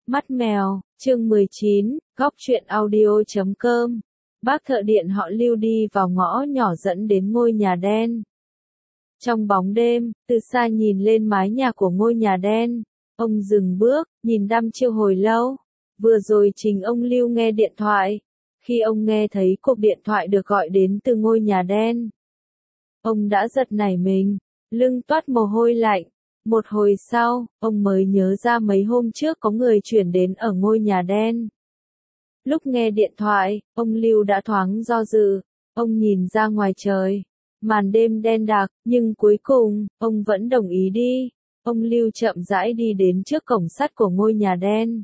Mắt mèo, chương 19, góc truyện audio.com. Bác thợ điện họ Lưu đi vào ngõ nhỏ dẫn đến ngôi nhà đen. Trong bóng đêm, từ xa nhìn lên mái nhà của ngôi nhà đen, ông dừng bước, nhìn đăm chiêu hồi lâu. Vừa rồi chính ông Lưu nghe điện thoại. Khi ông nghe thấy cuộc điện thoại được gọi đến từ ngôi nhà đen, ông đã giật nảy mình, lưng toát mồ hôi lạnh. Một hồi sau, ông mới nhớ ra mấy hôm trước có người chuyển đến ở ngôi nhà đen. Lúc nghe điện thoại, ông Lưu đã thoáng do dự, ông nhìn ra ngoài trời. Màn đêm đen đặc, nhưng cuối cùng, ông vẫn đồng ý đi. Ông Lưu chậm rãi đi đến trước cổng sắt của ngôi nhà đen.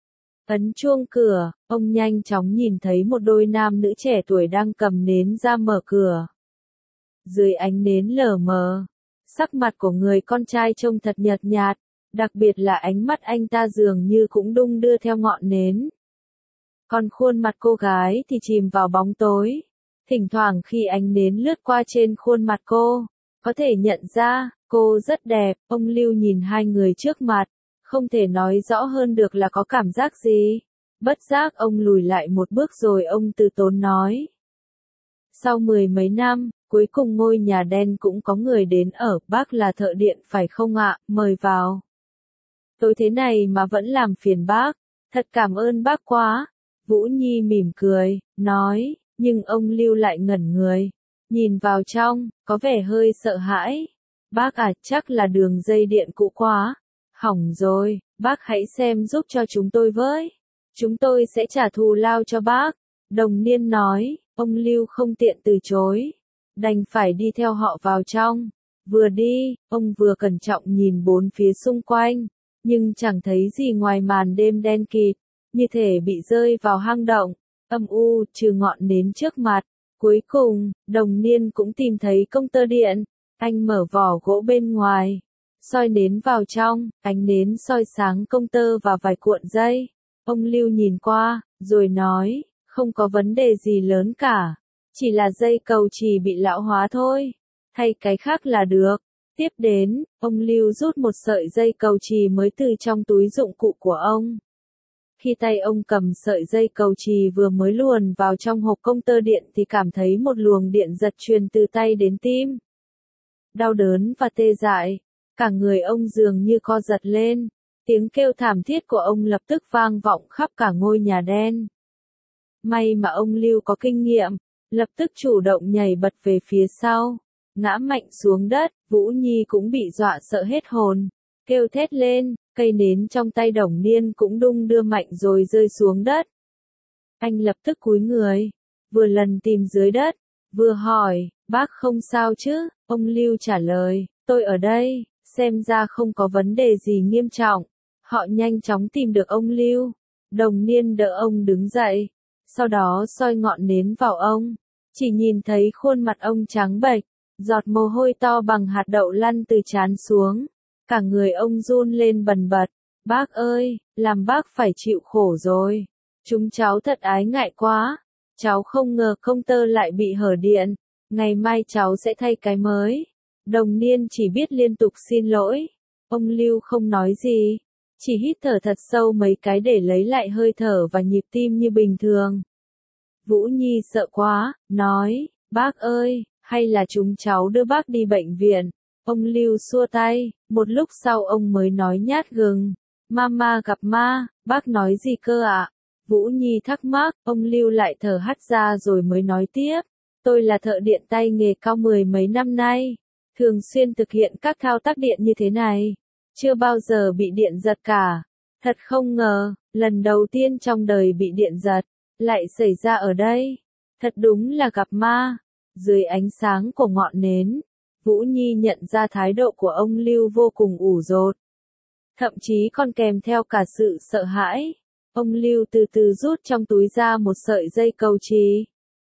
Ấn chuông cửa, ông nhanh chóng nhìn thấy một đôi nam nữ trẻ tuổi đang cầm nến ra mở cửa. Dưới ánh nến lờ mờ, sắc mặt của người con trai trông thật nhợt nhạt, đặc biệt là ánh mắt anh ta dường như cũng đung đưa theo ngọn nến. Còn khuôn mặt cô gái thì chìm vào bóng tối. Thỉnh thoảng khi ánh nến lướt qua trên khuôn mặt cô, có thể nhận ra, cô rất đẹp. Ông Lưu nhìn hai người trước mặt, không thể nói rõ hơn được là có cảm giác gì. Bất giác ông lùi lại một bước rồi ông từ tốn nói. Sau 10 mấy năm, cuối cùng ngôi nhà đen cũng có người đến ở, bác là thợ điện phải không ạ, mời vào. Tối thế này mà vẫn làm phiền bác, thật cảm ơn bác quá. Vũ Nhi mỉm cười, nói, nhưng ông Lưu lại ngẩn người, nhìn vào trong, có vẻ hơi sợ hãi. Bác à, chắc là đường dây điện cũ quá, hỏng rồi, bác hãy xem giúp cho chúng tôi với. Chúng tôi sẽ trả thù lao cho bác. Đồng niên nói, ông Lưu không tiện từ chối, đành phải đi theo họ vào trong. Vừa đi, ông vừa cẩn trọng nhìn bốn phía xung quanh, nhưng chẳng thấy gì ngoài màn đêm đen kịt, như thể bị rơi vào hang động, âm u, trừ ngọn nến trước mặt. Cuối cùng, đồng niên cũng tìm thấy công tơ điện, anh mở vỏ gỗ bên ngoài, soi nến vào trong, ánh nến soi sáng công tơ và vài cuộn dây. Ông Lưu nhìn qua, rồi nói, không có vấn đề gì lớn cả, chỉ là dây cầu chì bị lão hóa thôi, thay cái khác là được. Tiếp đến, ông Lưu rút một sợi dây cầu chì mới từ trong túi dụng cụ của ông. Khi tay ông cầm sợi dây cầu chì vừa mới luồn vào trong hộp công tơ điện thì cảm thấy một luồng điện giật truyền từ tay đến tim. Đau đớn và tê dại, cả người ông dường như co giật lên, tiếng kêu thảm thiết của ông lập tức vang vọng khắp cả ngôi nhà đen. May mà ông Lưu có kinh nghiệm, lập tức chủ động nhảy bật về phía sau, ngã mạnh xuống đất. Vũ Nhi cũng bị dọa sợ hết hồn, kêu thét lên, cây nến trong tay đồng niên cũng đung đưa mạnh rồi rơi xuống đất. Anh lập tức cúi người, vừa lần tìm dưới đất, vừa hỏi, bác không sao chứ? Ông Lưu trả lời, tôi ở đây, xem ra không có vấn đề gì nghiêm trọng. Họ nhanh chóng tìm được ông Lưu, đồng niên đỡ ông đứng dậy, sau đó soi ngọn nến vào ông, chỉ nhìn thấy khuôn mặt ông trắng bệch, giọt mồ hôi to bằng hạt đậu lăn từ trán xuống, cả người ông run lên bần bật. Bác ơi, làm bác phải chịu khổ rồi, chúng cháu thật ái ngại quá, cháu không ngờ công tơ lại bị hở điện, ngày mai cháu sẽ thay cái mới. Đồng niên chỉ biết liên tục xin lỗi, ông Lưu không nói gì, chỉ hít thở thật sâu mấy cái để lấy lại hơi thở và nhịp tim như bình thường. Vũ Nhi sợ quá, nói, bác ơi, hay là chúng cháu đưa bác đi bệnh viện. Ông Lưu xua tay, một lúc sau ông mới nói nhát gừng, Mama gặp ma, bác nói gì cơ ạ? Vũ Nhi thắc mắc, ông Lưu lại thở hắt ra rồi mới nói tiếp, tôi là thợ điện tay nghề cao 10 mấy năm nay, thường xuyên thực hiện các thao tác điện như thế này, chưa bao giờ bị điện giật cả. Thật không ngờ, lần đầu tiên trong đời bị điện giật, lại xảy ra ở đây. Thật đúng là gặp ma. Dưới ánh sáng của ngọn nến, Vũ Nhi nhận ra thái độ của ông Lưu vô cùng ủ dột, thậm chí còn kèm theo cả sự sợ hãi. Ông Lưu từ từ rút trong túi ra một sợi dây cầu chì,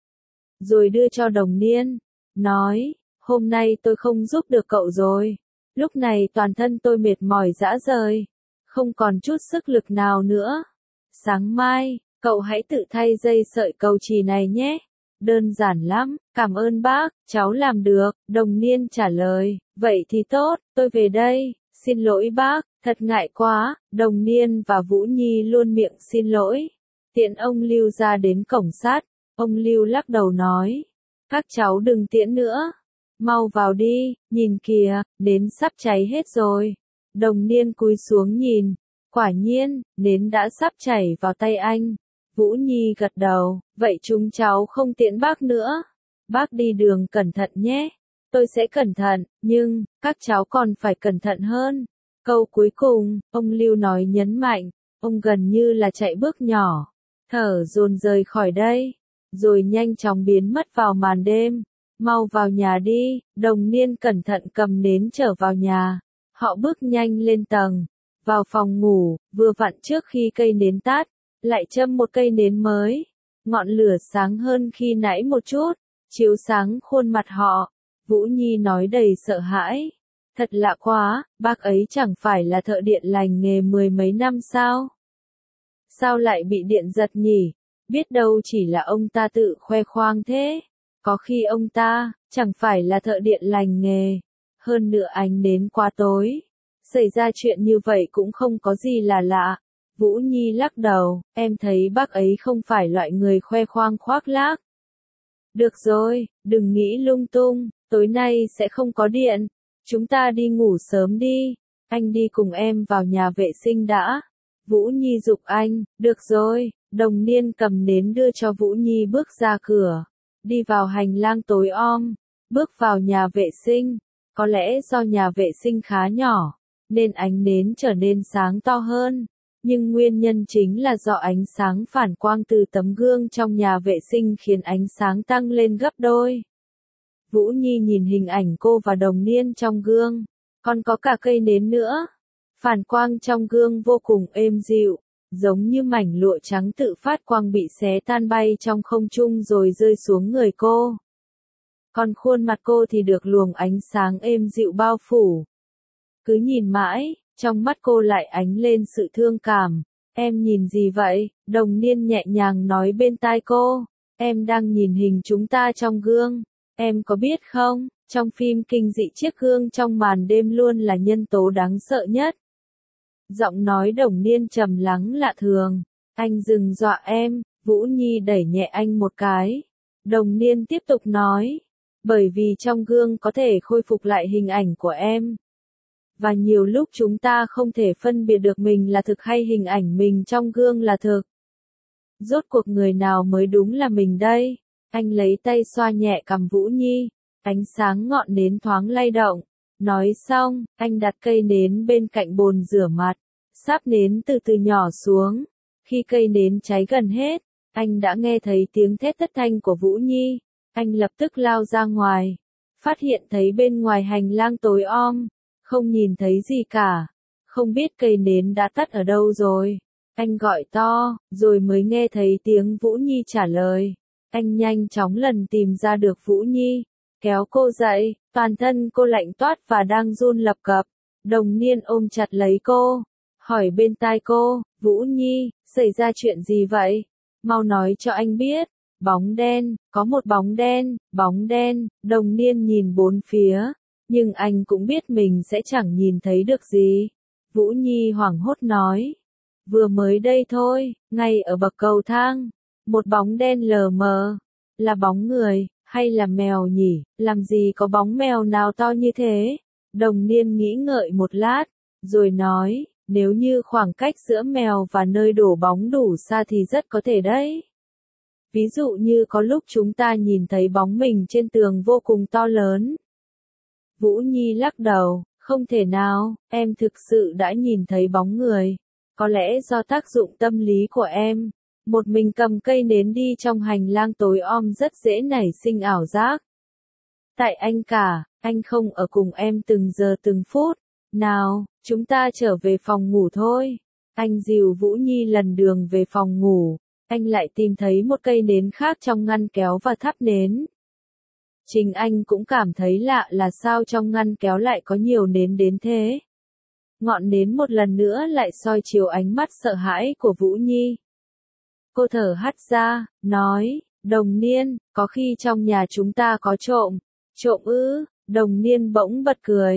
rồi đưa cho đồng niên, nói, hôm nay tôi không giúp được cậu rồi. Lúc này toàn thân tôi mệt mỏi rã rời, không còn chút sức lực nào nữa. Sáng mai, cậu hãy tự thay dây sợi cầu chì này nhé. Đơn giản lắm, cảm ơn bác, cháu làm được. Đồng niên trả lời, vậy thì tốt, tôi về đây, Xin lỗi bác, thật ngại quá, Đồng Niên và Vũ Nhi luôn miệng xin lỗi. Tiễn ông Lưu ra đến cổng sắt, ông Lưu lắc đầu nói, các cháu đừng tiễn nữa, mau vào đi, nhìn kìa, nến sắp cháy hết rồi. Đồng Niên cúi xuống nhìn, quả nhiên, nến đã sắp chảy vào tay anh. Vũ Nhi gật đầu, vậy chúng cháu không tiễn bác nữa. Bác đi đường cẩn thận nhé. Tôi sẽ cẩn thận, nhưng, các cháu còn phải cẩn thận hơn. Câu cuối cùng, ông Lưu nói nhấn mạnh, ông gần như là chạy bước nhỏ, thở dồn rời khỏi đây, rồi nhanh chóng biến mất vào màn đêm. Mau vào nhà đi, Đồng Niên cẩn thận cầm nến trở vào nhà. Họ bước nhanh lên tầng, vào phòng ngủ, vừa vặn trước khi cây nến tắt, lại châm một cây nến mới. Ngọn lửa sáng hơn khi nãy một chút, chiếu sáng khuôn mặt họ. Vũ Nhi nói đầy sợ hãi. Thật lạ quá, bác ấy chẳng phải là thợ điện lành nghề mười mấy năm sao? Sao lại bị điện giật nhỉ? Biết đâu chỉ là ông ta tự khoe khoang thế. Có khi ông ta, chẳng phải là thợ điện lành nghề. Hơn nữa ánh nến quá tối. Xảy ra chuyện như vậy cũng không có gì là lạ. Vũ Nhi lắc đầu, em thấy bác ấy không phải loại người khoe khoang khoác lác. Được rồi, đừng nghĩ lung tung, tối nay sẽ không có điện. Chúng ta đi ngủ sớm đi. Anh đi cùng em vào nhà vệ sinh đã. Vũ Nhi giục anh, được rồi. Đồng Niên cầm nến đưa cho Vũ Nhi bước ra cửa. Đi vào hành lang tối om. Bước vào nhà vệ sinh. Có lẽ do nhà vệ sinh khá nhỏ, nên ánh nến trở nên sáng to hơn. Nhưng nguyên nhân chính là do ánh sáng phản quang từ tấm gương trong nhà vệ sinh khiến ánh sáng tăng lên gấp đôi. Vũ Nhi nhìn hình ảnh cô và Đồng Niên trong gương, còn có cả cây nến nữa. Phản quang trong gương vô cùng êm dịu, giống như mảnh lụa trắng tự phát quang bị xé tan bay trong không trung rồi rơi xuống người cô. Còn khuôn mặt cô thì được luồng ánh sáng êm dịu bao phủ. Cứ nhìn mãi, trong mắt cô lại ánh lên sự thương cảm. Em nhìn gì vậy? Đồng Niên nhẹ nhàng nói bên tai cô. Em đang nhìn hình chúng ta trong gương. Em có biết không, trong phim kinh dị chiếc gương trong màn đêm luôn là nhân tố đáng sợ nhất. Giọng nói Đồng Niên trầm lắng lạ thường. Anh đừng dọa em, Vũ Nhi đẩy nhẹ anh một cái. Đồng Niên tiếp tục nói. Bởi vì trong gương có thể khôi phục lại hình ảnh của em. Và nhiều lúc chúng ta không thể phân biệt được mình là thực hay hình ảnh mình trong gương là thực. Rốt cuộc người nào mới đúng là mình đây? Anh lấy tay xoa nhẹ cằm Vũ Nhi, ánh sáng ngọn nến thoáng lay động. Nói xong, anh đặt cây nến bên cạnh bồn rửa mặt, sáp nến từ từ nhỏ xuống. Khi cây nến cháy gần hết, anh đã nghe thấy tiếng thét thất thanh của Vũ Nhi. Anh lập tức lao ra ngoài, phát hiện thấy bên ngoài hành lang tối om, không nhìn thấy gì cả, không biết cây nến đã tắt ở đâu rồi. Anh gọi to, rồi mới nghe thấy tiếng Vũ Nhi trả lời. Anh nhanh chóng lần tìm ra được Vũ Nhi, kéo cô dậy, toàn thân cô lạnh toát và đang run lập cập. Đồng Niên ôm chặt lấy cô, hỏi bên tai cô, Vũ Nhi, xảy ra chuyện gì vậy? Mau nói cho anh biết. Bóng đen, có một bóng đen, Đồng Niên nhìn bốn phía, nhưng anh cũng biết mình sẽ chẳng nhìn thấy được gì. Vũ Nhi hoảng hốt nói, vừa mới đây thôi, ngay ở bậc cầu thang, một bóng đen lờ mờ, là bóng người, hay là mèo nhỉ, làm gì có bóng mèo nào to như thế? Đồng Niên nghĩ ngợi một lát, rồi nói, nếu như khoảng cách giữa mèo và nơi đổ bóng đủ xa thì rất có thể đấy. Ví dụ như có lúc chúng ta nhìn thấy bóng mình trên tường vô cùng to lớn. Vũ Nhi lắc đầu, không thể nào, em thực sự đã nhìn thấy bóng người. Có lẽ do tác dụng tâm lý của em, một mình cầm cây nến đi trong hành lang tối om rất dễ nảy sinh ảo giác. Tại anh cả, anh không ở cùng em từng giờ từng phút. Nào, chúng ta trở về phòng ngủ thôi. Anh dìu Vũ Nhi lần đường về phòng ngủ. Anh lại tìm thấy một cây nến khác trong ngăn kéo và thắp nến. Chính anh cũng cảm thấy lạ là sao trong ngăn kéo lại có nhiều nến đến thế. Ngọn nến một lần nữa lại soi chiếu ánh mắt sợ hãi của Vũ Nhi. Cô thở hắt ra, nói, Đồng Niên, có khi trong nhà chúng ta có trộm. Trộm ư? Đồng Niên bỗng bật cười.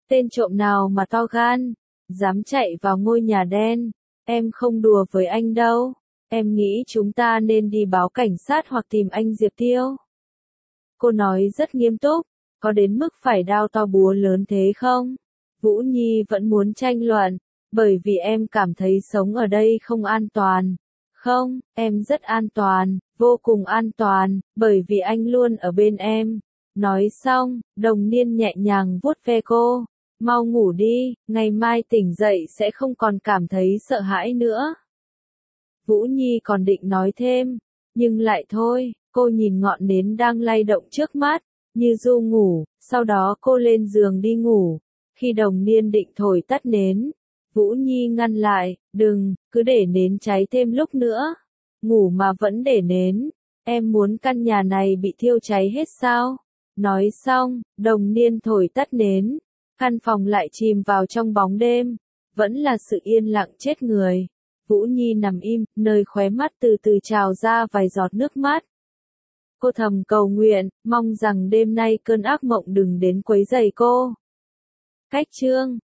Tên trộm nào mà to gan, dám chạy vào ngôi nhà đen, em không đùa với anh đâu, em nghĩ chúng ta nên đi báo cảnh sát hoặc tìm anh Diệp Tiêu. Cô nói rất nghiêm túc, có đến mức phải đao to búa lớn thế không? Vũ Nhi vẫn muốn tranh luận, bởi vì em cảm thấy sống ở đây không an toàn. Không, em rất an toàn, vô cùng an toàn, bởi vì anh luôn ở bên em. Nói xong, Đồng Niên nhẹ nhàng vuốt ve cô. Mau ngủ đi, ngày mai tỉnh dậy sẽ không còn cảm thấy sợ hãi nữa. Vũ Nhi còn định nói thêm, nhưng lại thôi, cô nhìn ngọn nến đang lay động trước mắt, như ru ngủ, sau đó cô lên giường đi ngủ. Khi Đồng Niên định thổi tắt nến, Vũ Nhi ngăn lại, đừng, cứ để nến cháy thêm lúc nữa. Ngủ mà vẫn để nến, em muốn căn nhà này bị thiêu cháy hết sao? Nói xong, Đồng Niên thổi tắt nến, căn phòng lại chìm vào trong bóng đêm, vẫn là sự yên lặng chết người. Vũ Nhi nằm im, nơi khóe mắt từ từ trào ra vài giọt nước mắt. Cô thầm cầu nguyện, mong rằng đêm nay cơn ác mộng đừng đến quấy rầy cô. Cách chương